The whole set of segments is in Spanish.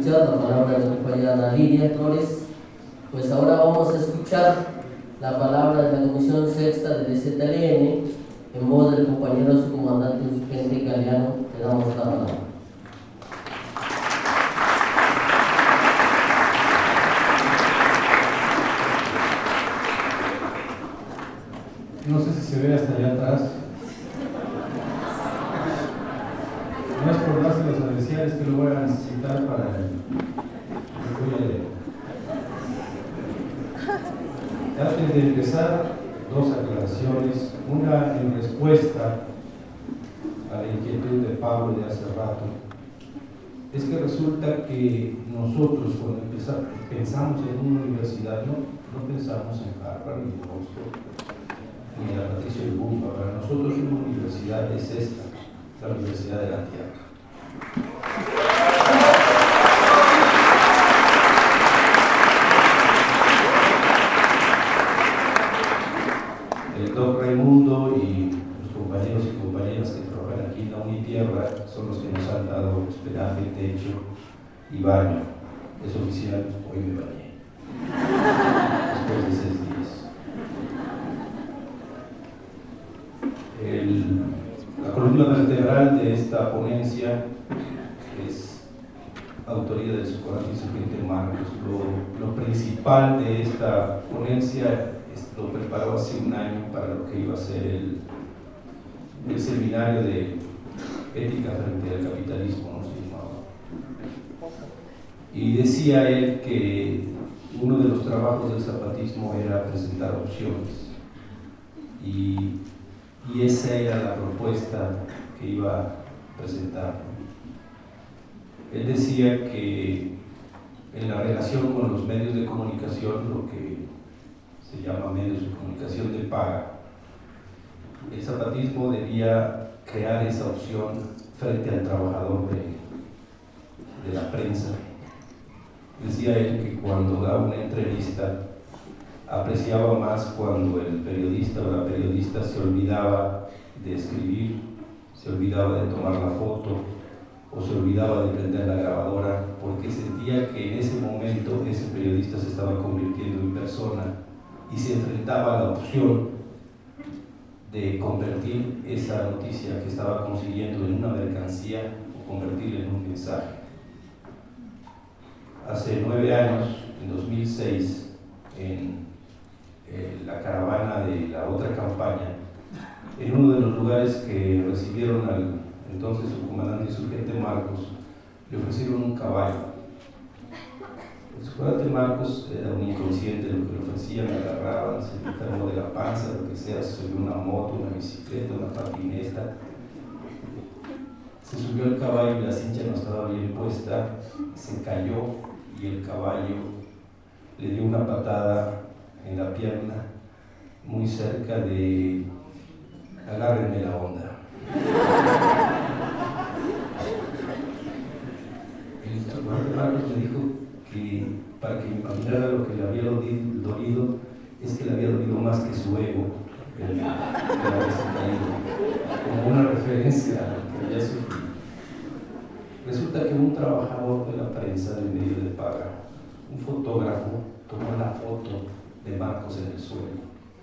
escuchar la palabra de la compañera Lidia Flores, pues ahora vamos a escuchar la palabra de la Comisión Sexta del ZLN en voz del compañero subcomandante suplente Galeano. Le damos la palabra. No sé si se ve hasta allá atrás. No es por darse los adversarios que lo voy a necesitar para el voy a leer. Antes de empezar, dos aclaraciones. Una en respuesta a la inquietud de Pablo de hace rato. Es que resulta que nosotros cuando pensamos en una universidad, no pensamos en Harvard ni en Boston ni en la Patricio de Bumba. Para nosotros una universidad es esta, la Universidad de la Tierra. El Doc Raimundo y los compañeros y compañeras que trabajan aquí en la Unitierra son los que nos han dado hospedaje, techo y baño. Es oficial, hoy me bañé. Después de 6 días. La columna vertebral de esta ponencia es autoría del subcomandante Sergente Marcos. Lo principal de esta ponencia lo preparó hace un año para lo que iba a ser el seminario de ética frente al capitalismo, ¿no? Y decía él que uno de los trabajos del zapatismo era presentar opciones y esa era la propuesta que iba a presentar. Él decía que en la relación con los medios de comunicación, lo que se llama medios de comunicación de paga, el zapatismo debía crear esa opción frente al trabajador de la prensa. Decía él que cuando daba una entrevista apreciaba más cuando el periodista o la periodista se olvidaba de escribir, se olvidaba de tomar la foto o se olvidaba de prender la grabadora, porque sentía que en ese momento ese periodista se estaba convirtiendo en persona y se enfrentaba a la opción de convertir esa noticia que estaba consiguiendo en una mercancía o convertirla en un mensaje. Hace 9 años, en 2006, en la caravana de la otra campaña, en uno de los lugares que recibieron al entonces subcomandante y subcomandante Marcos, le ofrecieron un caballo. El subcomandante Marcos era un inconsciente de lo que le ofrecían, le agarraban, se enfermó de la panza, lo que sea, se subió una moto, una bicicleta, una patineta. Se subió al caballo y la cincha no estaba bien puesta, se cayó y el caballo le dio una patada en la pierna muy cerca de agárrenme la onda. El subcomandante Marcos me dijo que para que me imaginara lo que le había dolido es que le había dolido más que su ego el haberse caído, como una referencia a lo que había sufrido. Resulta que un trabajador de la prensa del medio de paga, un fotógrafo, tomó la foto de Marcos en el suelo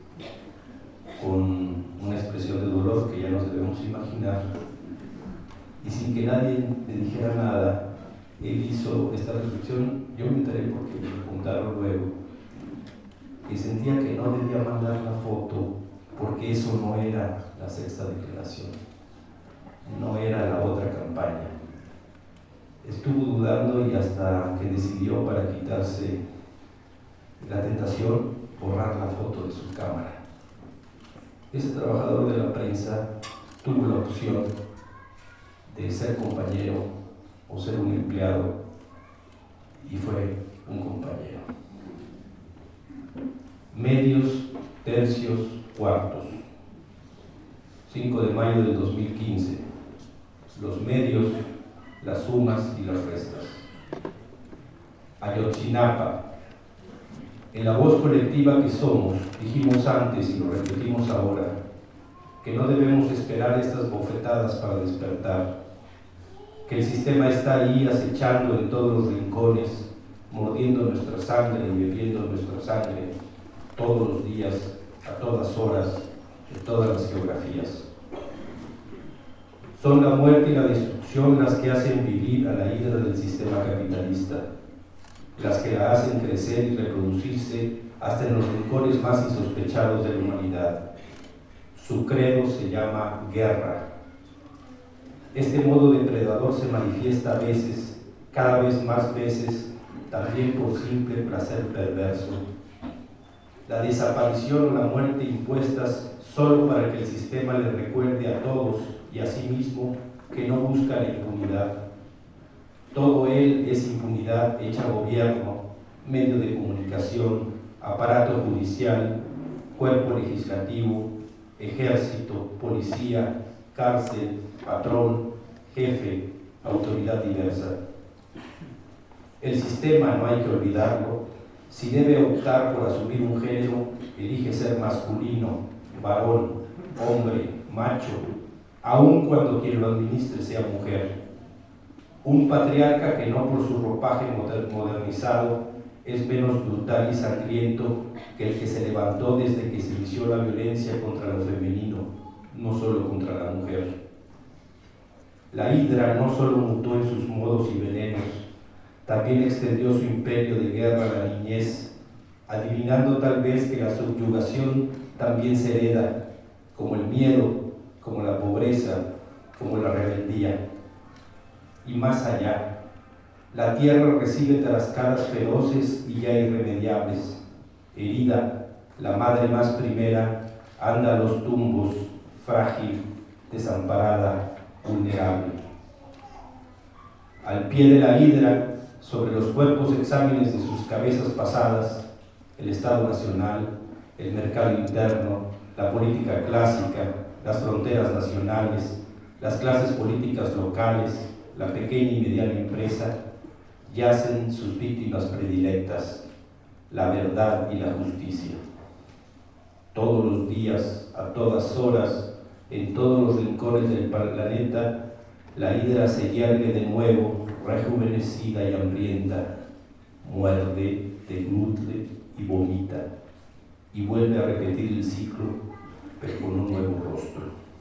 con una expresión de dolor que ya nos debemos imaginar, y sin que nadie le dijera nada, él hizo esta reflexión. Yo me enteré porque me contaron luego que sentía que no debía mandar la foto porque eso no era la sexta declaración, no era la otra campaña. Estuvo dudando y hasta que decidió, para quitarse la tentación, borrar la foto de su cámara. Ese trabajador de la prensa tuvo la opción de ser compañero o ser un empleado, y fue un compañero. Medios, tercios, cuartos. 5 de mayo del 2015. Los medios, las sumas y las restas. Ayotzinapa. En la voz colectiva que somos, dijimos antes y lo repetimos ahora, que no debemos esperar estas bofetadas para despertar, que el sistema está ahí acechando en todos los rincones, mordiendo nuestra sangre y bebiendo nuestra sangre todos los días, a todas horas, en todas las geografías. Son la muerte y la destrucción las que hacen vivir a la hidra del sistema capitalista, las que la hacen crecer y reproducirse hasta en los rincones más insospechados de la humanidad. Su credo se llama guerra. Este modo depredador se manifiesta a veces, cada vez más veces, también por simple placer perverso. La desaparición o la muerte impuestas solo para que el sistema le recuerde a todos y a sí mismo que no busca la impunidad. Todo él es impunidad hecha gobierno, medio de comunicación, aparato judicial, cuerpo legislativo, ejército, policía, cárcel, patrón, jefe, autoridad diversa. El sistema, no hay que olvidarlo, si debe optar por asumir un género, elige ser masculino, varón, hombre, macho, aun cuando quien lo administre sea mujer. Un patriarca que no por su ropaje modernizado es menos brutal y sangriento que el que se levantó desde que se inició la violencia contra lo femenino, no solo contra la mujer. La hidra no solo mutó en sus modos y venenos, también extendió su imperio de guerra a la niñez, adivinando tal vez que la subyugación también se hereda, como el miedo, como la pobreza, como la rebeldía. Y más allá, la tierra recibe tarascadas feroces y ya irremediables. Herida, la madre más primera anda a los tumbos, frágil, desamparada, vulnerable. Al pie de la hidra, sobre los cuerpos exámenes de sus cabezas pasadas, el Estado Nacional, el mercado interno, la política clásica, las fronteras nacionales, las clases políticas locales, la pequeña y mediana empresa, yacen sus víctimas predilectas, la verdad y la justicia. Todos los días, a todas horas, en todos los rincones del planeta, la hidra se yergue de nuevo, rejuvenecida y hambrienta, muerde, deglutre y vomita, y vuelve a repetir el ciclo, pero con un nuevo rostro.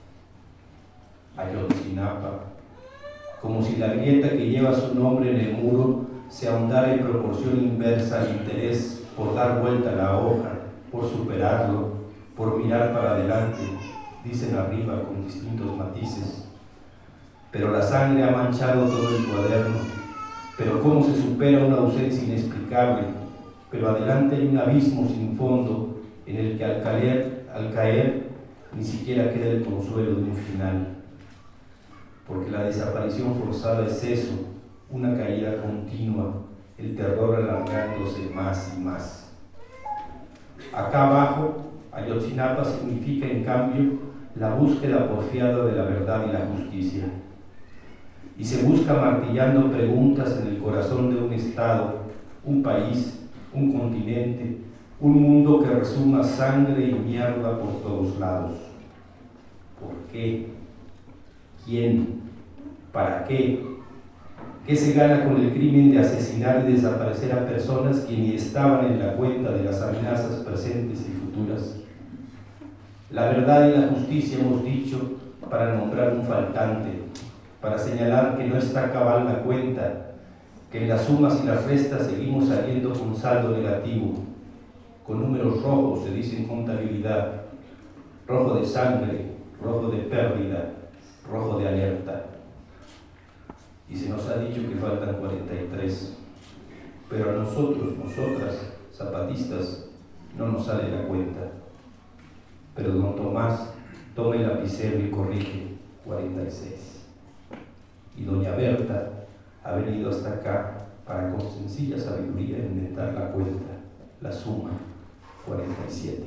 Ayotzinapa, como si la grieta que lleva su nombre en el muro se ahondara en proporción inversa al interés por dar vuelta a la hoja, por superarlo, por mirar para adelante, dicen arriba con distintos matices. Pero la sangre ha manchado todo el cuaderno, pero cómo se supera una ausencia inexplicable, pero adelante hay un abismo sin fondo en el que al caer ni siquiera queda el consuelo de un final. Porque la desaparición forzada es eso, una caída continua, el terror alargándose más y más. Acá abajo, Ayotzinapa significa en cambio la búsqueda porfiada de la verdad y la justicia. Y se busca martillando preguntas en el corazón de un Estado, un país, un continente, un mundo que resuma sangre y mierda por todos lados. ¿Por qué? ¿Quién? ¿Para qué? ¿Qué se gana con el crimen de asesinar y desaparecer a personas que ni estaban en la cuenta de las amenazas presentes y futuras? La verdad y la justicia, hemos dicho, para nombrar un faltante, para señalar que no está cabal la cuenta, que en las sumas y las restas seguimos saliendo con saldo negativo, con números rojos, se dice en contabilidad, rojo de sangre, rojo de pérdida, rojo de alerta. Y se nos ha dicho que faltan 43, pero a nosotros, nosotras, zapatistas, no nos sale la cuenta. Pero don Tomás toma el lapicero y corrige 46. Y doña Berta ha venido hasta acá para con sencilla sabiduría inventar la cuenta, la suma, 47.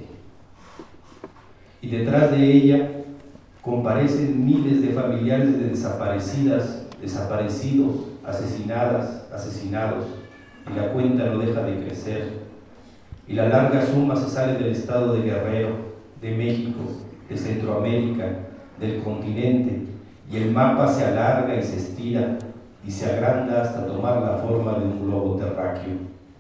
Y detrás de ella comparecen miles de familiares de desaparecidas, desaparecidos, asesinadas, asesinados, y la cuenta no deja de crecer. Y la larga suma se sale del estado de Guerrero, de México, de Centroamérica, del continente, y el mapa se alarga y se estira y se agranda hasta tomar la forma de un globo terráqueo.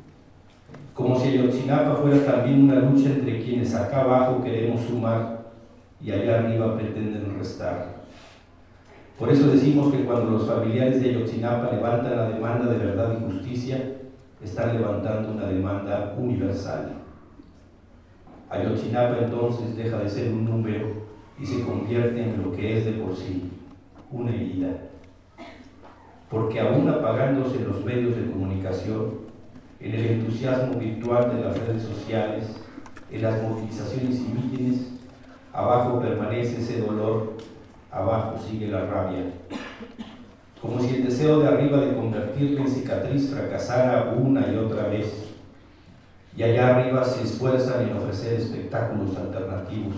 Como si Ayotzinapa fuera también una lucha entre quienes acá abajo queremos sumar y allá arriba pretenden restar. Por eso decimos que cuando los familiares de Ayotzinapa levantan la demanda de verdad y justicia, están levantando una demanda universal. Ayotzinapa entonces deja de ser un número y se convierte en lo que es de por sí, una herida. Porque aún apagándose los medios de comunicación, en el entusiasmo virtual de las redes sociales, en las movilizaciones y mítines, abajo permanece ese dolor, abajo sigue la rabia. Como si el deseo de arriba de convertirla en cicatriz fracasara una y otra vez, y allá arriba se esfuerzan en ofrecer espectáculos alternativos.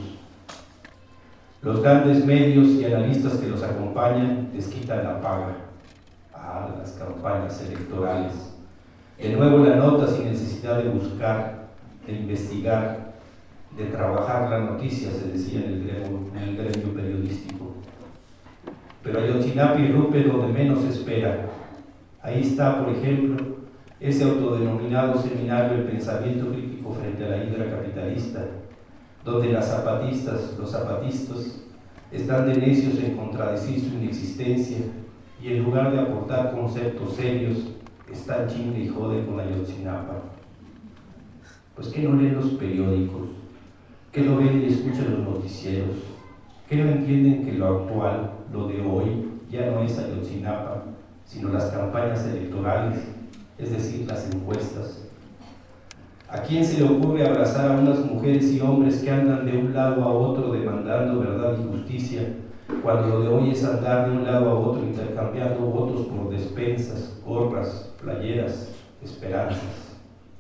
Los grandes medios y analistas que los acompañan les quitan la paga a las campañas electorales. De nuevo la nota sin necesidad de buscar, de investigar, de trabajar la noticia, se decía en el gremio periodístico. Pero Ayotzinapa irrumpe donde menos se espera. Ahí está, por ejemplo, ese autodenominado seminario del pensamiento crítico frente a la hidra capitalista, donde las zapatistas, los zapatistas, están de necios en contradecir su inexistencia y en lugar de aportar conceptos serios, están chingue y jode con Ayotzinapa. Pues ¿qué no leen los periódicos? ¿Qué no ven y escuchan los noticieros? ¿Qué no entienden que lo actual, lo de hoy, ya no es Ayotzinapa, sino las campañas electorales, es decir, las encuestas? ¿A quién se le ocurre abrazar a unas mujeres y hombres que andan de un lado a otro demandando verdad y justicia, cuando lo de hoy es andar de un lado a otro intercambiando votos por despensas, gorras, playeras, esperanzas?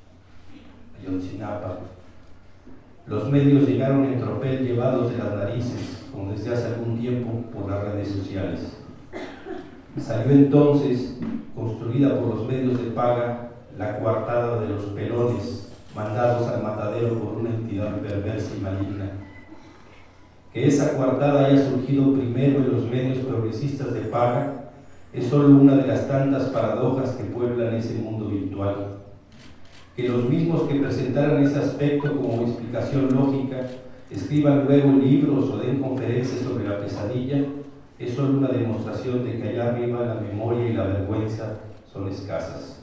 Ayotzinapa. Los medios llegaron en tropel llevados de las narices, como desde hace algún tiempo, por las redes sociales. Salió entonces, construida por los medios de paga, la coartada de los pelones, mandados al matadero por una entidad perversa y maligna. Que esa coartada haya surgido primero en los medios progresistas de paga es solo una de las tantas paradojas que pueblan ese mundo virtual. Que los mismos que presentaran ese aspecto como explicación lógica escriban luego libros o den conferencias sobre la pesadilla es solo una demostración de que allá arriba la memoria y la vergüenza son escasas.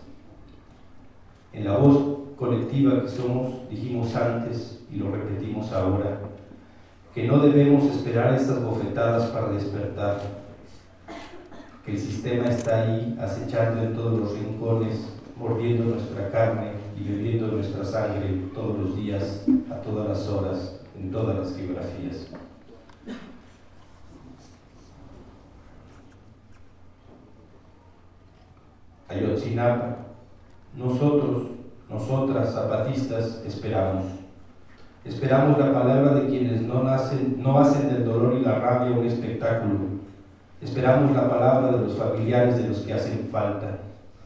En la voz colectiva que somos, dijimos antes y lo repetimos ahora, que no debemos esperar estas bofetadas para despertar, que el sistema está ahí acechando en todos los rincones, mordiendo nuestra carne y bebiendo nuestra sangre todos los días, a todas las horas, en todas las geografías. Ayotzinapa, nosotros, nosotras, zapatistas, esperamos. Esperamos la palabra de quienes no hacen del dolor y la rabia un espectáculo. Esperamos la palabra de los familiares de los que hacen falta.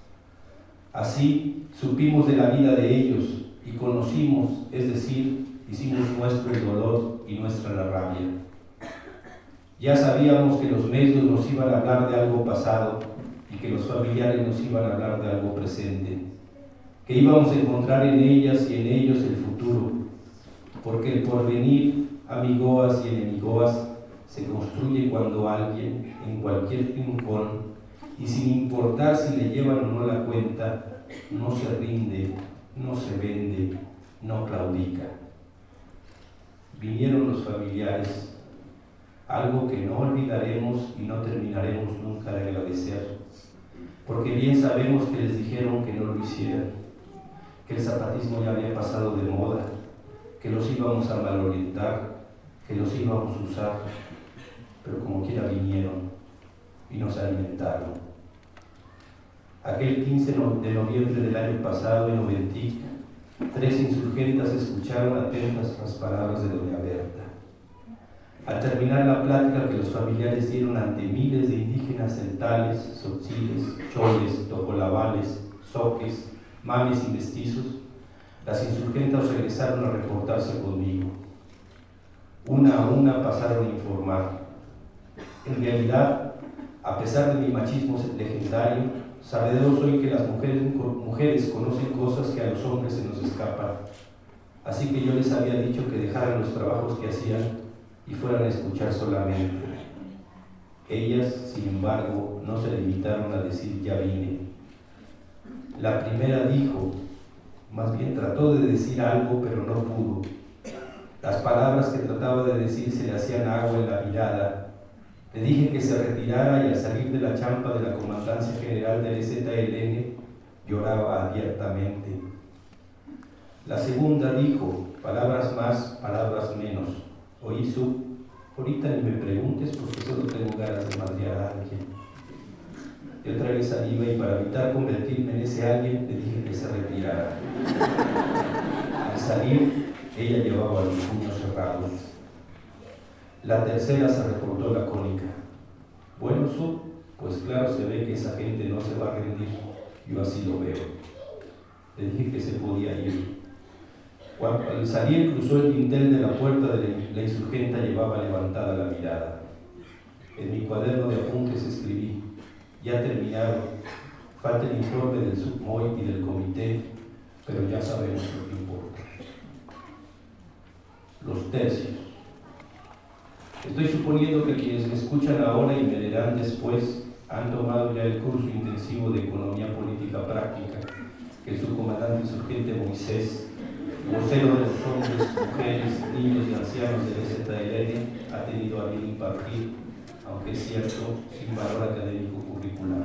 Así supimos de la vida de ellos y conocimos, es decir, hicimos nuestro el dolor y nuestra la rabia. Ya sabíamos que los medios nos iban a hablar de algo pasado y que los familiares nos iban a hablar de algo presente, que íbamos a encontrar en ellas y en ellos el futuro, porque el porvenir, amigoas y enemigoas, se construye cuando alguien, en cualquier rincón, y sin importar si le llevan o no la cuenta, no se rinde, no se vende, no claudica. Vinieron los familiares, algo que no olvidaremos y no terminaremos nunca de agradecer, porque bien sabemos que les dijeron que no lo hicieran, que el zapatismo ya había pasado de moda, que los íbamos a malorientar, que los íbamos a usar, pero como quiera vinieron y nos alimentaron. Aquel 15 de noviembre del año pasado en Oventic, 3 insurgentas escucharon atentas las palabras de doña Berta. Al terminar la plática que los familiares dieron ante miles de indígenas celtales, tzotziles, choles, tojolabales, zoques, mames y mestizos, las insurgentas regresaron a reportarse conmigo. Una a una pasaron a informar. En realidad, A pesar de mi machismo legendario, sabedor soy que las mujeres conocen cosas que a los hombres se nos escapan. Así que yo les había dicho que dejaran los trabajos que hacían y fueran a escuchar solamente. Ellas, sin embargo, no se limitaron a decir ya vine. La primera dijo, más bien trató de decir algo, pero no pudo. Las palabras que trataba de decir se le hacían agua en la mirada. Le dije que se retirara y al salir de la champa de la Comandancia General del EZLN lloraba abiertamente. La segunda dijo, palabras más, palabras menos. Oí su, ahorita ni me preguntes porque solo tengo ganas de madrear a alguien. Yo tragué saliva y para evitar convertirme en ese alguien le dije que se retirara. Al salir, ella llevaba los puños cerrados. La tercera se reportó lacónica. Bueno, Su, pues claro se ve que esa gente no se va a rendir. Yo así lo veo. Le dije que se podía ir. Cuando al salir cruzó el dintel de la puerta de la insurgenta, llevaba levantada la mirada. En mi cuaderno de apuntes escribí, ya terminaron, falta el informe del subMOI y del comité, pero ya sabemos lo que importa. Los tercios. Estoy suponiendo que quienes me escuchan ahora y me leerán después han tomado ya el curso intensivo de Economía Política Práctica que el subcomandante insurgente Moisés, vocero de los hombres, mujeres, niños y ancianos del EZLN, ha tenido a bien impartir, aunque es cierto, sin valor académico curricular.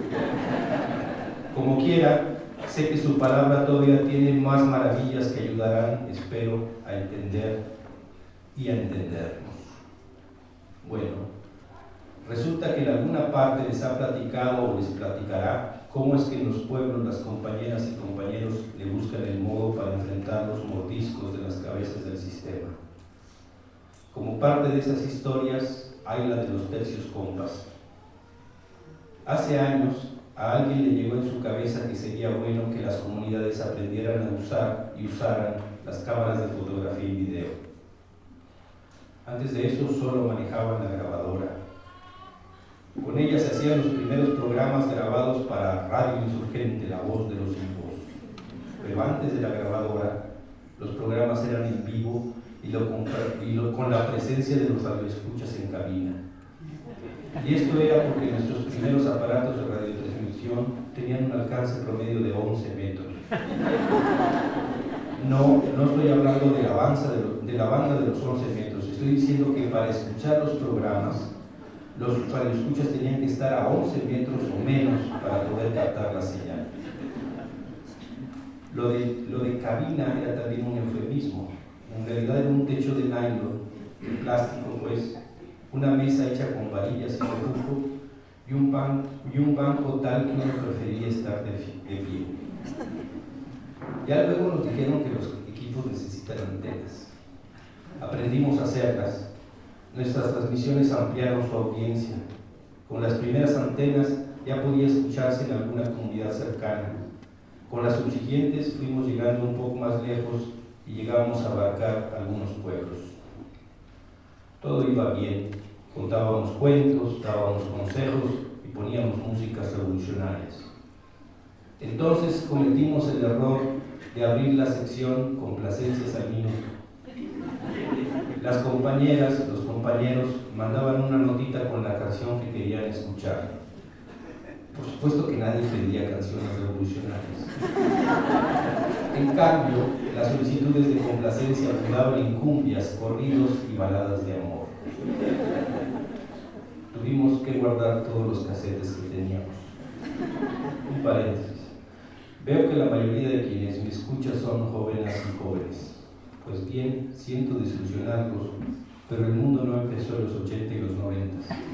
Como quiera, sé que su palabra todavía tiene más maravillas que ayudarán, espero, a entender y a entendernos. Bueno, resulta que en alguna parte les ha platicado o les platicará cómo es que en los pueblos las compañeras y compañeros le buscan el modo para enfrentar los mordiscos de las cabezas del sistema. Como parte de esas historias hay la de los tercios compas. Hace años a alguien le llegó en su cabeza que sería bueno que las comunidades aprendieran a usar y usaran las cámaras de fotografía y video. Antes de eso solo manejaban la grabadora. Con ella se hacían los primeros programas grabados para Radio Insurgente, La Voz de los Sin Voz. Pero antes de la grabadora, los programas eran en vivo con la presencia de los radioescuchas en cabina. Y esto era porque nuestros primeros aparatos de radiotransmisión tenían un alcance promedio de 11 metros. No estoy hablando de la banda de los 11 metros, estoy diciendo que para escuchar los programas, los radioescuchas tenían que estar a 11 metros o menos para poder captar la señal. Lo de cabina era también un eufemismo. En realidad era un techo de nylon, de plástico pues, una mesa hecha con varillas y redujo y un banco tal que uno prefería estar de pie. Ya luego nos dijeron que los equipos necesitan antenas. Aprendimos a hacerlas. Nuestras transmisiones ampliaron su audiencia. Con las primeras antenas ya podía escucharse en alguna comunidad cercana. Con las subsiguientes fuimos llegando un poco más lejos y llegábamos a abarcar algunos pueblos. Todo iba bien. Contábamos cuentos, dábamos consejos y poníamos músicas revolucionarias. Entonces cometimos el error de abrir la sección Complacencias al minuto. Las compañeras, los compañeros mandaban una notita con la canción que querían escuchar. Por supuesto que nadie pedía canciones revolucionarias. En cambio, las solicitudes de complacencia abundaban en cumbias, corridos y baladas de amor. Tuvimos que guardar todos los casetes que teníamos. Un paréntesis. Veo que la mayoría de quienes me escuchan son jóvenes y jóvenes. Pues bien, siento desilusionarlos, pero el mundo no empezó en los 80 y los 90.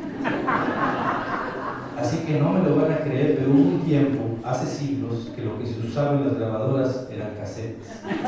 Así que no me lo van a creer, pero hubo un tiempo, hace siglos, que lo que se usaba en las grabadoras eran casetes.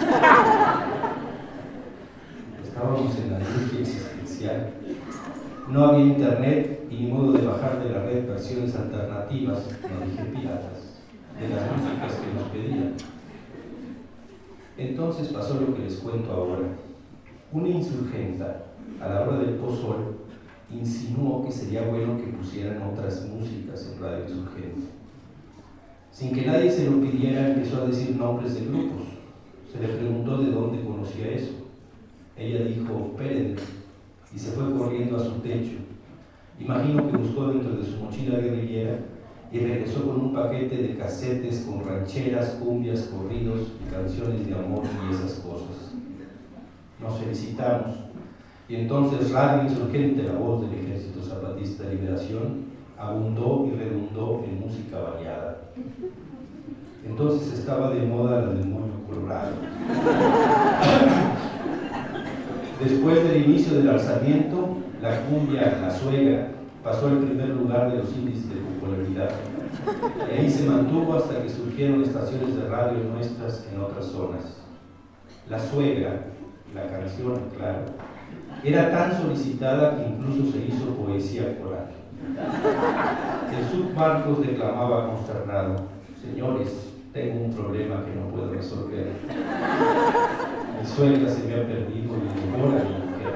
Estábamos en la angustia existencial. No había internet y ni modo de bajar de la red versiones alternativas, no dije piratas, de las músicas que nos pedían. Entonces pasó lo que les cuento ahora. Una insurgenta, a la hora del pozol, insinuó que sería bueno que pusieran otras músicas en Radio Insurgente. Sin que nadie se lo pidiera, empezó a decir nombres de grupos. Se le preguntó de dónde conocía eso. Ella dijo, Pérez, y se fue corriendo a su techo. Imagino que buscó dentro de su mochila guerrillera y regresó con un paquete de casetes con rancheras, cumbias, corridos y canciones de amor y esas cosas. Nos felicitamos y entonces Radio Insurgente, la voz del Ejército Zapatista de Liberación, abundó y redundó en música variada. Entonces estaba de moda la del moño colorado. Después del inicio del alzamiento, la cumbia La Suegra pasó al primer lugar de los índices de popularidad. Y ahí se mantuvo hasta que surgieron estaciones de radio nuestras en otras zonas. La Suegra, la canción, claro, era tan solicitada que incluso se hizo poesía coral. El submarcos declamaba consternado: señores, tengo un problema que no puedo resolver. Mi suegra se me ha perdido y devora a mi mujer.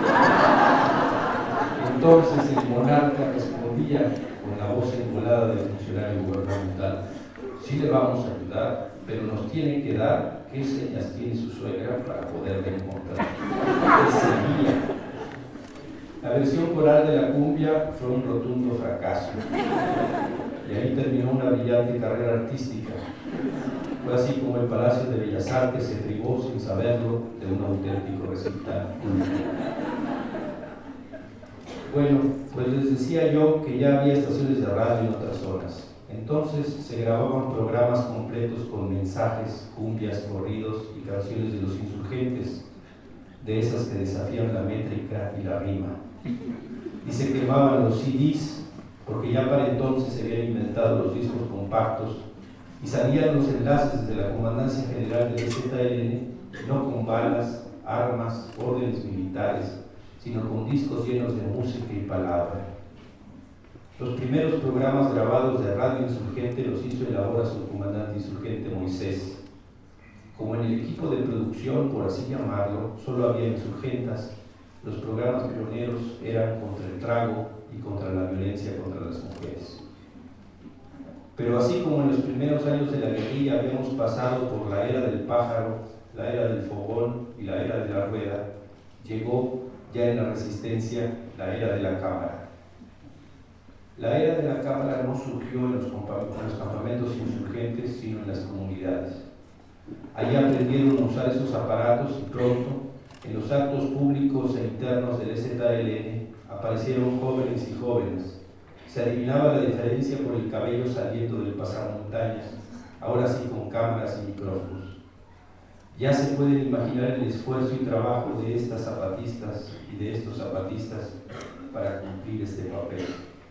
Entonces el monarca respondía con la voz envolada del funcionario gubernamental: sí le vamos a ayudar, pero nos tiene que dar qué señas tiene su suegra para poderla encontrar. ¿Qué sería? La versión coral de la cumbia fue un rotundo fracaso. Y ahí terminó una brillante carrera artística. Fue así como el Palacio de Bellas Artes se privó, sin saberlo, de un auténtico recital. Bueno, pues les decía yo que ya había estaciones de radio en otras zonas. Entonces se grababan programas completos con mensajes, cumbias, corridos y canciones de los insurgentes, de esas que desafían la métrica y la rima. Y se quemaban los CDs, porque ya para entonces se habían inventado los discos compactos, y salían los enlaces desde la Comandancia General del ZLN, no con balas, armas, órdenes militares, sino con discos llenos de música y palabra. Los primeros programas grabados de Radio Insurgente los hizo el ahora subcomandante insurgente Moisés. Como en el equipo de producción, por así llamarlo, solo había insurgentas, los programas pioneros eran contra el trago y contra la violencia contra las mujeres. Pero así como en los primeros años de la guerrilla habíamos pasado por la era del pájaro, la era del fogón y la era de la rueda, llegó ya en la resistencia la era de la cámara. La era de la cámara no surgió en los campamentos insurgentes, sino en las comunidades. Allí aprendieron a usar esos aparatos y pronto, en los actos públicos e internos del ZLN, aparecieron jóvenes y jóvenes. Se adivinaba la diferencia por el cabello saliendo del pasamontañas, ahora sí con cámaras y micrófonos. Ya se pueden imaginar el esfuerzo y trabajo de estas zapatistas y de estos zapatistas para cumplir este papel.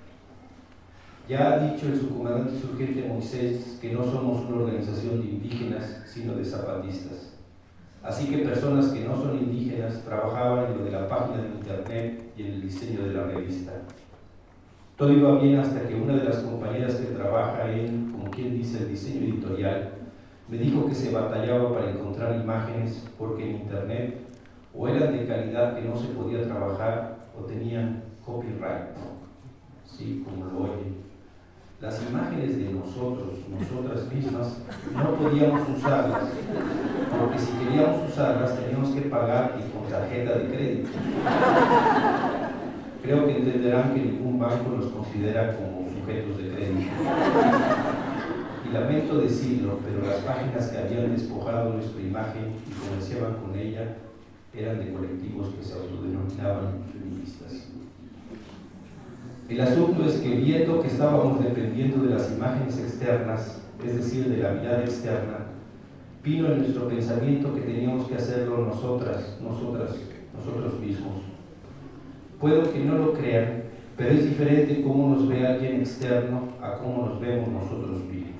Ya ha dicho el subcomandante insurgente Moisés que no somos una organización de indígenas, sino de zapatistas. Así que personas que no son indígenas trabajaban en lo de la página de internet y en el diseño de la revista. Todo iba bien hasta que una de las compañeras que trabaja en, como quien dice, el diseño editorial, me dijo que se batallaba para encontrar imágenes porque en internet o eran de calidad que no se podía trabajar o tenían copyright, sí, como lo oyen. Las imágenes de nosotras mismas, no podíamos usarlas, porque si queríamos usarlas teníamos que pagar y con tarjeta de crédito. Creo que entenderán que ningún banco los considera como sujetos de crédito. Y lamento decirlo, pero las páginas que habían despojado nuestra imagen y comerciaban con ella eran de colectivos que se autodenominaban feministas. El asunto es que viendo que estábamos dependiendo de las imágenes externas, es decir, de la mirada externa, vino en nuestro pensamiento que teníamos que hacerlo nosotros mismos. Puedo que no lo crean, pero es diferente cómo nos ve alguien externo a cómo nos vemos nosotros mismos.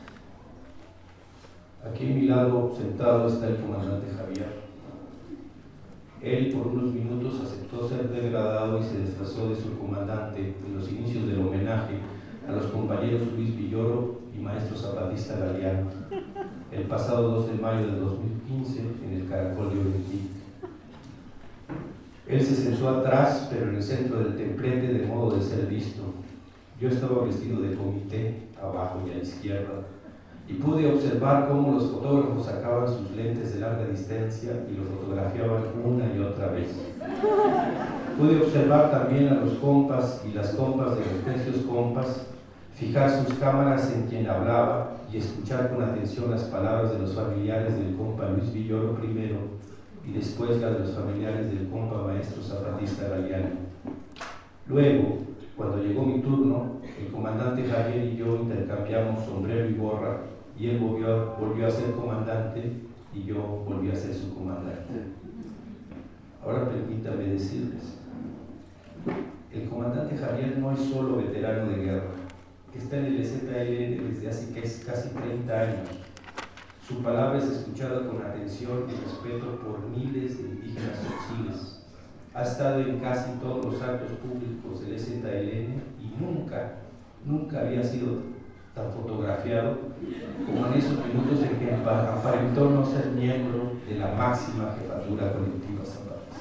Aquí a mi lado sentado está el comandante Javier. Él por unos minutos aceptó ser degradado y se disfrazó de subcomandante en los inicios del homenaje a los compañeros Luis Villoro y maestro zapatista Galeano, el pasado 2 de mayo de 2015 en el Caracol de Orentic. Él se sentó atrás, pero en el centro del templete, de modo de ser visto. Yo estaba vestido de comité, abajo y a la izquierda, y pude observar cómo los fotógrafos sacaban sus lentes de larga distancia y lo fotografiaban una y otra vez. Pude observar también a los compas y las compas de los precios compas, fijar sus cámaras en quien hablaba y escuchar con atención las palabras de los familiares del compa Luis Villoro primero y después las de los familiares del compa maestro zapatista Galeano. Luego, cuando llegó mi turno, el comandante Javier y yo intercambiamos sombrero y gorra y él volvió a ser comandante y yo volví a ser su comandante. Ahora permítame decirles, el comandante Javier no es solo veterano de guerra, está en el EZLN desde hace casi 30 años. Su palabra es escuchada con atención y respeto por miles de indígenas auxiles. Ha estado en casi todos los actos públicos del EZLN y nunca había sido tan fotografiado como en esos minutos en que aparentó no ser miembro de la máxima jefatura colectiva zapatista.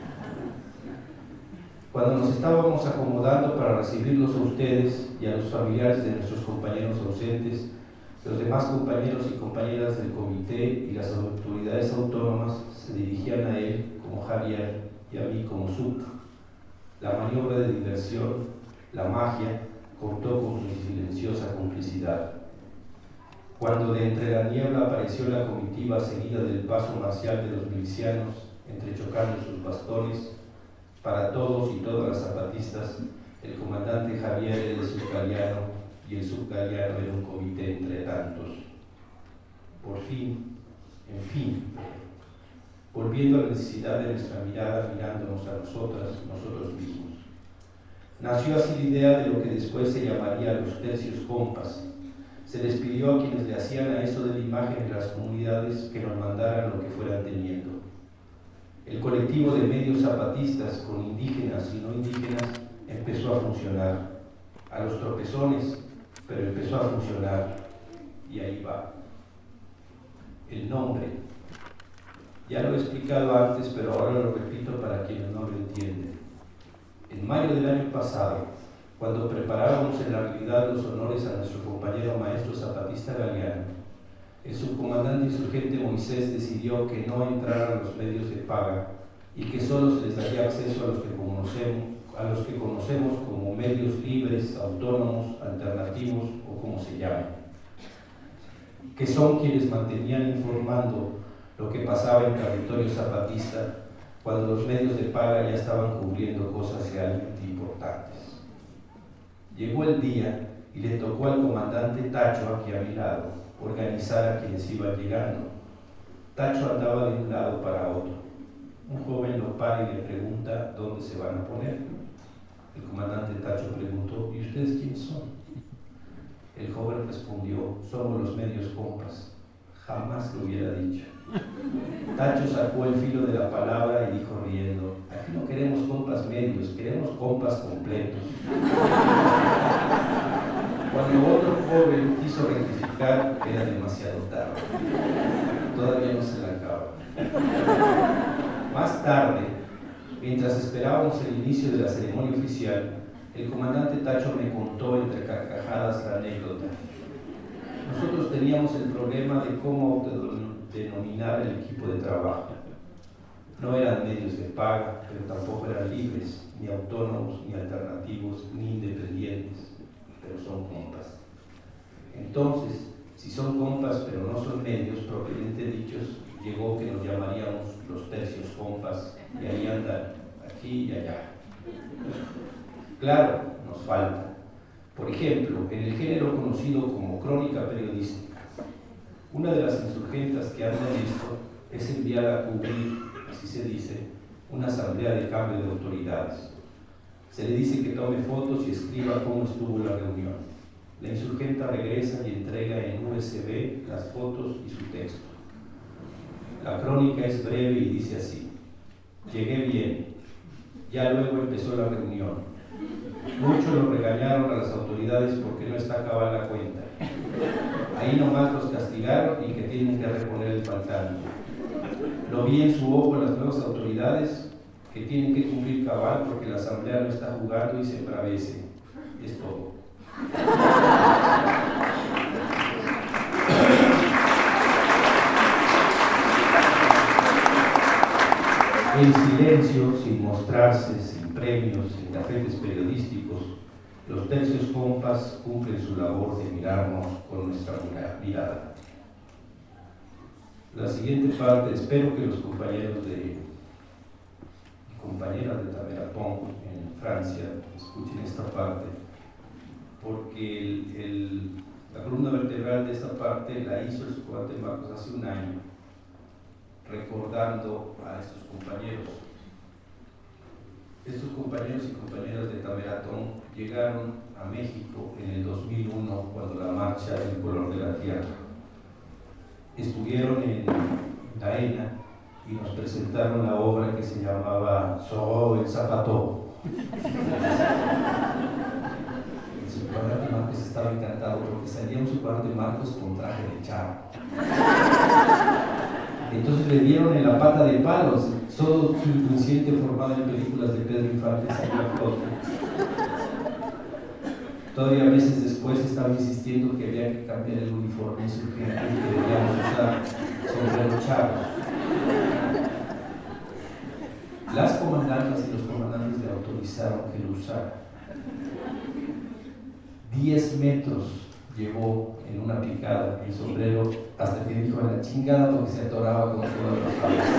Cuando nos estábamos acomodando para recibirlos a ustedes y a los familiares de nuestros compañeros ausentes, los demás compañeros y compañeras del comité y las autoridades autónomas se dirigían a él como Javier y a mí como Sup. La maniobra de diversión, la magia, contó con su silenciosa complicidad. Cuando de entre la niebla apareció la comitiva seguida del paso marcial de los milicianos, entrechocando sus bastones, para todos y todas las zapatistas, el comandante Javier era el subgaleano y el subgaleano era un comité entre tantos. Por fin, en fin, volviendo a la necesidad de nuestra mirada, mirándonos a nosotros mismos. Nació así la idea de lo que después se llamaría los tercios compas. Se les pidió a quienes le hacían a eso de la imagen de las comunidades que nos mandaran lo que fueran teniendo. El colectivo de medios zapatistas, con indígenas y no indígenas, empezó a funcionar. A los tropezones, pero empezó a funcionar. Y ahí va. El nombre. Ya lo he explicado antes, pero ahora lo repito para quienes no lo entienden. En mayo del año pasado, cuando preparábamos en la realidad los honores a nuestro compañero maestro zapatista Galeano, el subcomandante insurgente Moisés decidió que no entraran los medios de paga y que solo se les daría acceso a los que conocemos como medios libres, autónomos, alternativos o como se llamen, que son quienes mantenían informando lo que pasaba en territorio zapatista cuando los medios de paga ya estaban cubriendo cosas realmente importantes. Llegó el día y le tocó al comandante Tacho, aquí a mi lado, organizar a quienes iban llegando. Tacho andaba de un lado para otro. Un joven lo para y le pregunta dónde se van a poner. El comandante Tacho preguntó, ¿y ustedes quiénes son? El joven respondió, somos los medios compas. Jamás lo hubiera dicho. Tacho sacó el filo de la palabra y dijo riendo, aquí no queremos compas medios, queremos compas completos. Cuando otro joven quiso rectificar, era demasiado tarde. Todavía no se la acaba. Más tarde, mientras esperábamos el inicio de la ceremonia oficial, el comandante Tacho me contó entre carcajadas la anécdota. Nosotros teníamos el problema de cómo denominar el equipo de trabajo. No eran medios de paga, pero tampoco eran libres, ni autónomos, ni alternativos, ni independientes, pero son compas. Entonces, si son compas pero no son medios propiamente dichos, llegó que nos llamaríamos los tercios compas, y ahí andan, aquí y allá. Claro, nos falta. Por ejemplo, en el género conocido como crónica periodística, una de las insurgentas que anda en esto es enviar a cubrir, así se dice, una asamblea de cambio de autoridades. Se le dice que tome fotos y escriba cómo estuvo la reunión. La insurgenta regresa y entrega en USB las fotos y su texto. La crónica es breve y dice así: llegué bien, ya luego empezó la reunión. Muchos lo regañaron a las autoridades porque no está cabal la cuenta. Ahí nomás los castigaron y que tienen que reponer el faltante. Lo vi en su ojo las nuevas autoridades, que tienen que cumplir cabal porque la asamblea no está jugando y se embravece. Es todo. En silencio, sin mostrarse, sin premios, sin cafetes periodísticos, los tercios compas cumplen su labor de mirarnos con nuestra mirada. La siguiente parte, espero que los compañeros y compañeras de Tameratón en Francia escuchen esta parte, porque la columna vertebral de esta parte la hizo el subcomandante Marcos hace un año, recordando a estos compañeros. Estos compañeros y compañeras de Tameratón llegaron a México en el 2001, cuando la marcha El color de la tierra. Estuvieron en Daena y nos presentaron la obra que se llamaba Zorro el Zapato. El subcomandante Marcos estaba encantado porque salía un subcomandante Marcos con traje de charro. Entonces le dieron en la pata de palos, todo su inconsciente formado en películas de Pedro Infante salió a flote. Todavía meses después estaba insistiendo que había que cambiar el uniforme insurgente y que debíamos usar sombreros charros. Las comandantas y los comandantes le autorizaron que lo usara. 10 metros llevó en una picada el sombrero hasta que dijo a la chingada porque se atoraba con todas las cabezas.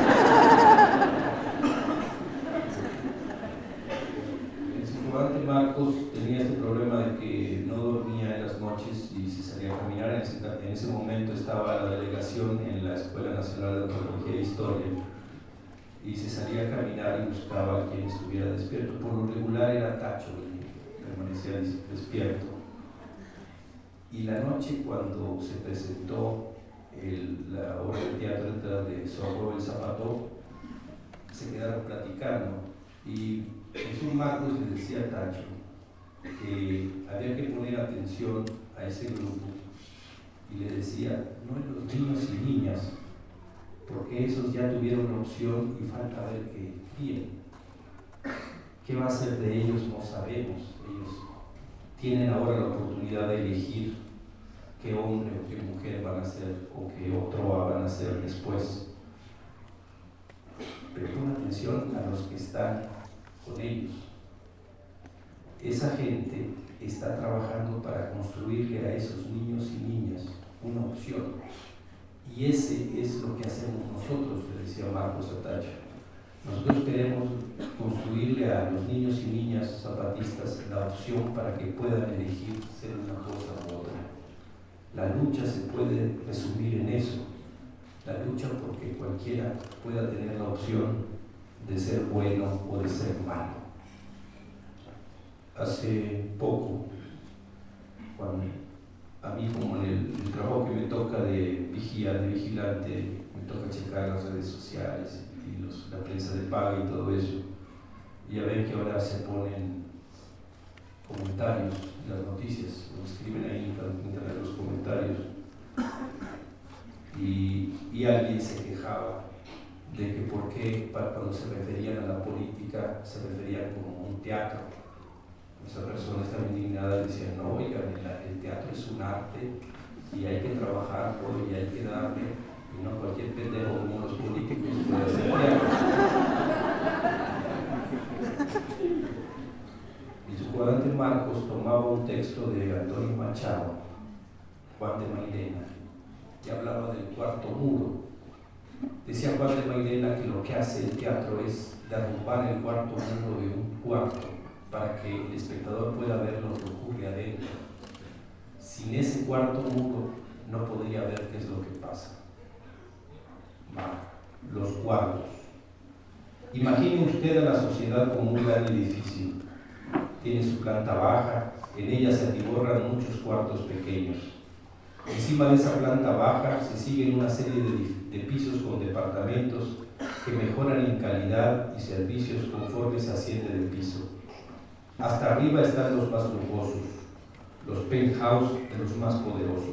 El subcomandante Marcos tenía este problema de que no dormía en las noches y se salía a caminar. En ese momento estaba la delegación en la Escuela Nacional de Antropología e Historia y se salía a caminar y buscaba a quien estuviera despierto. Por lo regular era Tacho y permanecía despierto. Y la noche, cuando se presentó la obra de teatro de Zorro el Zapato, se quedaron platicando y Jesús Marcos le decía a Tacho que había que poner atención a ese grupo y le decía, no en los niños y niñas, porque esos ya tuvieron la opción y falta ver qué va a ser de ellos no sabemos. Ellos tienen ahora la oportunidad de elegir qué hombre o qué mujer van a ser o qué otro van a ser después. Pero pon atención a los que están con ellos. Esa gente está trabajando para construirle a esos niños y niñas una opción. Y ese es lo que hacemos nosotros, le decía Marcos a Tacho. Nosotros queremos construirle a los niños y niñas zapatistas la opción para que puedan elegir ser una cosa u otra. La lucha se puede resumir en eso, la lucha porque cualquiera pueda tener la opción de ser bueno o de ser malo. Hace poco, cuando a mí como en el trabajo que me toca de vigilante, me toca checar las redes sociales y la prensa de paga y todo eso, y ya ven que ahora se ponen comentarios en las noticias, lo escriben ahí en internet los comentarios, y alguien se quejaba de que por qué cuando se referían a la política se referían como un teatro. Esa persona estaba indignada y decía, no, oigan, el teatro es un arte y hay que trabajar y hay que darle, y no cualquier pendejo como los políticos puede hacer teatro. El subcomandante Marcos tomaba un texto de Antonio Machado, Juan de Mairena, y hablaba del cuarto muro. Decía Juan de Mairena que lo que hace el teatro es derrumbar el cuarto muro de un cuarto para que el espectador pueda ver lo que ocurre adentro. Sin ese cuarto muro no podría ver qué es lo que pasa. Los cuartos. Imagine usted a la sociedad como un gran edificio. Tiene su planta baja, en ella se atiborran muchos cuartos pequeños. Encima de esa planta baja se siguen una serie de pisos con departamentos que mejoran en calidad y servicios conforme se asciende del piso. Hasta arriba están los más lujosos, los penthouse de los más poderosos.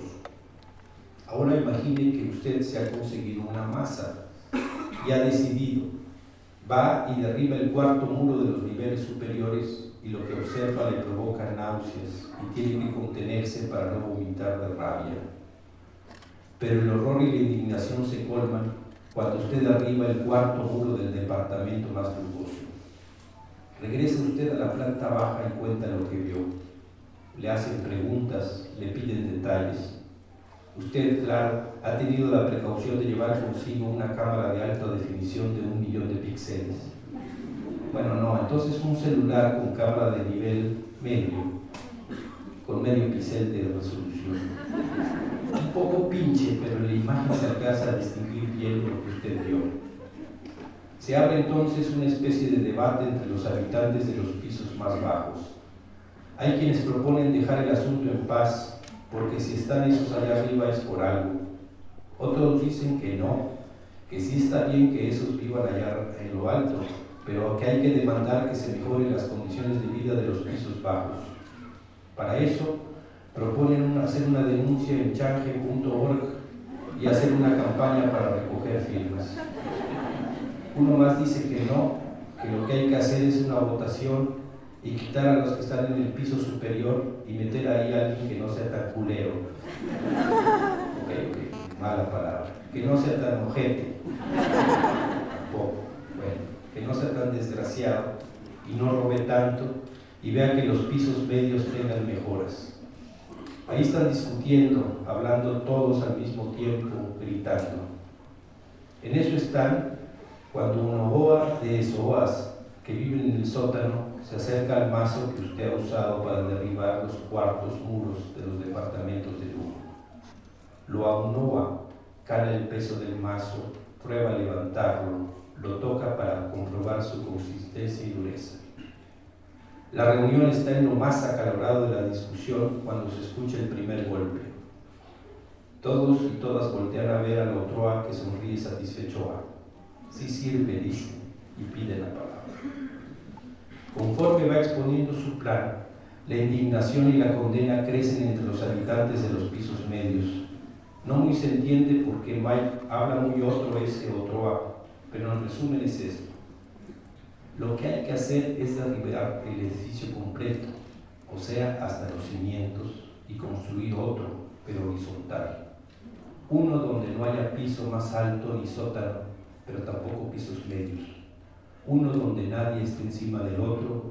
Ahora imagine que usted se ha conseguido una masa y ha decidido, Va y derriba el cuarto muro de los niveles superiores y lo que observa le provoca náuseas y tiene que contenerse para no vomitar de rabia. Pero el horror y la indignación se colman cuando usted derriba el cuarto muro del departamento más lujoso. Regresa usted a la planta baja y cuenta lo que vio. Le hacen preguntas, le piden detalles. Usted, claro, ha tenido la precaución de llevar consigo una cámara de alta definición de 1 millón de píxeles. Bueno, no, entonces un celular con cámara de nivel medio, con medio píxel de resolución. Un poco pinche, pero en la imagen se alcanza a distinguir bien lo que usted vio. Se abre entonces una especie de debate entre los habitantes de los pisos más bajos. Hay quienes proponen dejar el asunto en paz, porque si están esos allá arriba es por algo. Otros dicen que no, que sí está bien que esos vivan allá en lo alto, pero que hay que demandar que se mejoren las condiciones de vida de los pisos bajos. Para eso, proponen hacer una denuncia en change.org y hacer una campaña para recoger firmas. Uno más dice que no, que lo que hay que hacer es una votación y quitar a los que están en el piso superior y meter ahí a alguien que no sea tan culero. Ok, mala palabra. Que no sea tan ojete. Tampoco. Bueno, que no sea tan desgraciado y no robe tanto y vea que los pisos medios tengan mejoras. Ahí están discutiendo, hablando todos al mismo tiempo, gritando. En eso están cuando un oboa de SOAS que viven en el sótano se acerca al mazo que usted ha usado para derribar los cuartos muros de los departamentos de lujo. Lo aunnoa, cala el peso del mazo, prueba a levantarlo, lo toca para comprobar su consistencia y dureza. La reunión está en lo más acalorado de la discusión cuando se escucha el primer golpe. Todos y todas voltean a ver al Otroa que sonríe satisfecho. Sí sirve, dice, y pide la palabra. Conforme va exponiendo su plan, la indignación y la condena crecen entre los habitantes de los pisos medios. No muy se entiende porque Mike habla muy otro ese Otroa, pero en resumen es esto. Lo que hay que hacer es derribar el edificio completo, o sea, hasta los cimientos, y construir otro, pero horizontal. Uno donde no haya piso más alto ni sótano, pero tampoco pisos medios. Uno donde nadie esté encima del otro,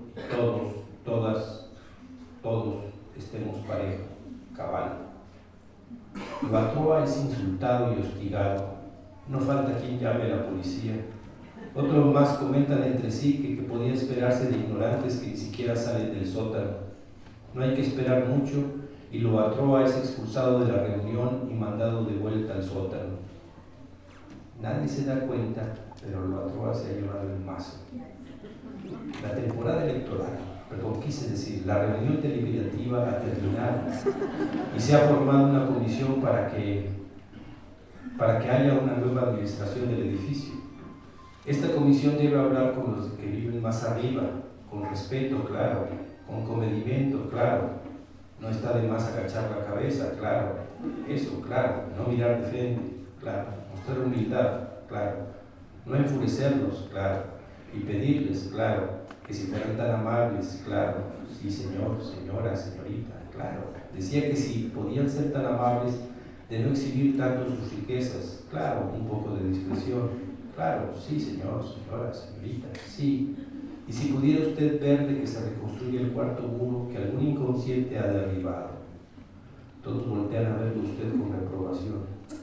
todos estemos parejo, cabal. Batroa es insultado y hostigado. No falta quien llame a la policía. Otros más comentan entre sí que podía esperarse de ignorantes que ni siquiera salen del sótano. No hay que esperar mucho y Loatroa es expulsado de la reunión y mandado de vuelta al sótano. Nadie se da cuenta, pero Loatroa se ha llevado el mazo. La temporada electoral, quise decir, la reunión deliberativa ha terminado y se ha formado una comisión para que haya una nueva administración del edificio. Esta comisión debe hablar con los que viven más arriba, con respeto, claro, con comedimiento, claro. No está de más agachar la cabeza, claro. Eso, claro. No mirar de frente, claro. Mostrar humildad, claro. No enfurecerlos, claro. Y pedirles, claro, que si fueran tan amables, claro. Sí, señor, señora, señorita, claro. Decía que si podían ser tan amables de no exhibir tanto sus riquezas, claro, un poco de discreción. Claro, sí, señor, señora, señorita, sí. Y si pudiera usted ver de que se reconstruye el cuarto muro que algún inconsciente ha derribado. Todos voltean a verlo usted con reprobación.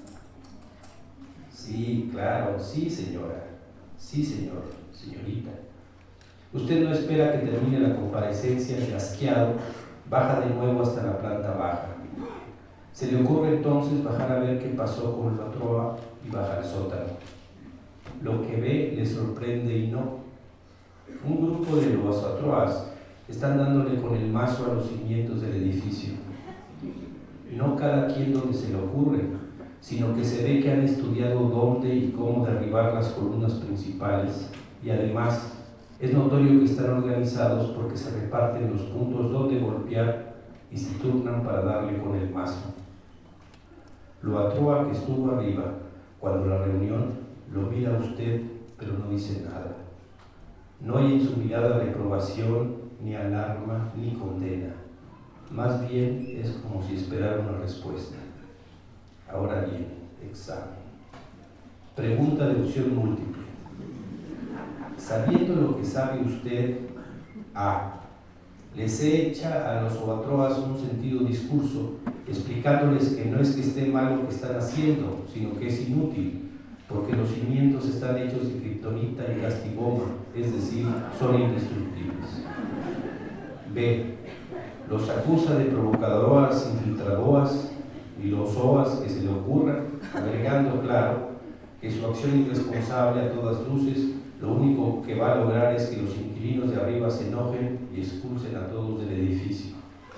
Sí, claro, sí, señora. Sí, señor, señorita. Usted no espera que termine la comparecencia y asqueado, baja de nuevo hasta la planta baja. Se le ocurre entonces bajar a ver qué pasó con la Troa y bajar al sótano. Lo que ve le sorprende y no. Un grupo de los atroas están dándole con el mazo a los cimientos del edificio. No cada quien donde se le ocurre, sino que se ve que han estudiado dónde y cómo derribar las columnas principales, y además es notorio que están organizados porque se reparten los puntos donde golpear y se turnan para darle con el mazo. Lo atroa que estuvo arriba cuando la reunión lo mira a usted, pero no dice nada. No hay en su mirada reprobación, ni alarma, ni condena. Más bien es como si esperara una respuesta. Ahora bien, examen. Pregunta de opción múltiple. Sabiendo lo que sabe usted, A. Les he hecha a los obatroas un sentido discurso, explicándoles que no es que esté mal lo que están haciendo, sino que es inútil, porque los cimientos están hechos de kriptonita y castiboma, es decir, son indestructibles. B. Los acusa de provocadoras, infiltradoras y los oas que se le ocurran, agregando claro que su acción irresponsable a todas luces lo único que va a lograr es que los inquilinos de arriba se enojen y expulsen a todos del edificio.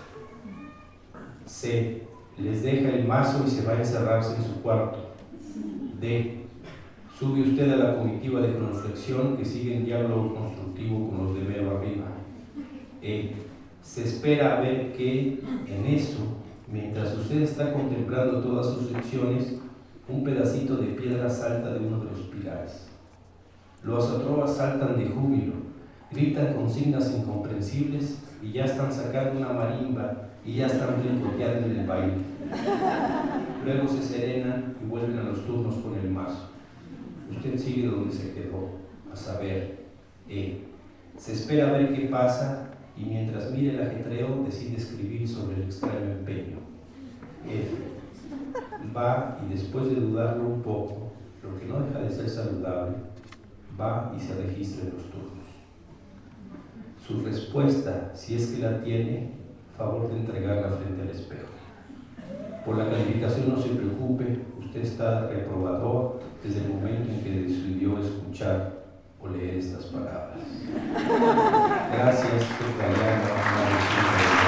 C. Les deja el mazo y se va a encerrarse en su cuarto. D. Sube usted a la comitiva de Cronflexión que sigue en diálogo constructivo con los de mero arriba. E. Se espera a ver que, en eso, mientras usted está contemplando todas sus lecciones, un pedacito de piedra salta de uno de los pilares. Los atroas saltan de júbilo, gritan consignas incomprensibles y ya están sacando una marimba y ya están brincoteando en el baile. Luego se serenan y vuelven a los turnos con el mazo. Usted sigue donde se quedó, a saber, se espera a ver qué pasa y mientras mire el ajetreo decide escribir sobre el extraño empeño. F. Va y después de dudarlo un poco, lo que no deja de ser saludable, va y se registra en los turnos. Su respuesta, si es que la tiene, favor de entregarla frente al espejo. Por la calificación no se preocupe, usted está reprobador desde el momento en que decidió escuchar o leer estas palabras. Gracias,